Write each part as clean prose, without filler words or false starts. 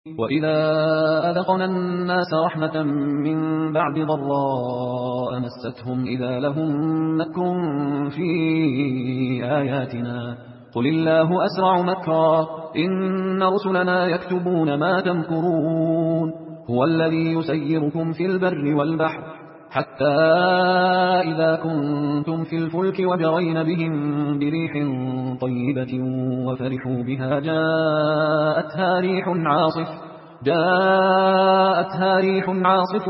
وإذا أذقنا الناس رحمة من بعد ضراء مستهم إذا لهم مكر في آياتنا قل الله أسرع مكرا إن رسلنا يكتبون ما تمكرون هو الذي يسيركم في البر والبحر حتى إذا كنتم في الفلك وجرين بهم بريح طيبة وفرحوا بها جاءتها ريح عاصف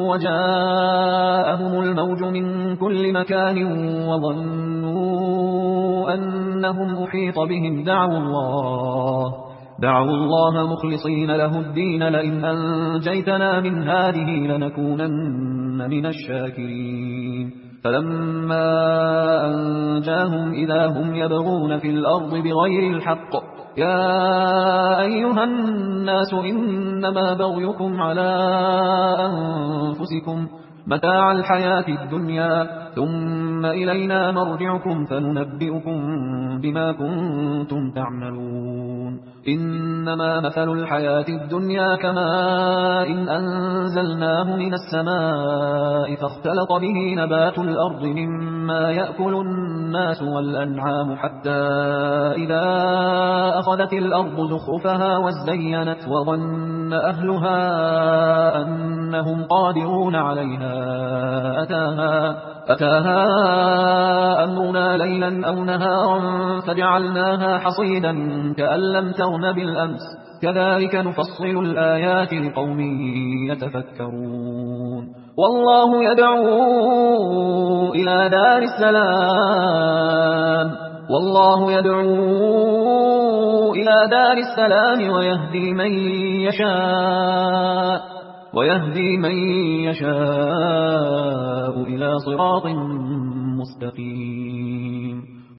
وجاءهم الموج من كل مكان وظنوا أنهم أحيط بهم دعوا الله مخلصين له الدين لئن أنجيتنا من هذه لنكونن من الشاكرين فلما أنجاهم إذا هم يبغون في الأرض بغير الحق يا أيها الناس إنما بغيكم على أنفسكم متاع الحياة الدنيا ثم إلينا مرجعكم فننبئكم بما كنتم تعملون إنما مثل الحياة الدنيا كماء إن أنزلناه من السماء فاختلط به نبات الأرض مما يأكل الناس والأنعام حتى إذا أخذت الأرض زخرفها وزينت وظن أهلها أنهم قادرون عليها أتاها أمرنا ليلا أو نهارا فجعلناها حصيدا كأن لم تغن بالأمس كذلك نفصل الآيات لقوم يتفكرون والله يدعو إلى دار السلام ويهدي من يشاء إلى صراط مستقيم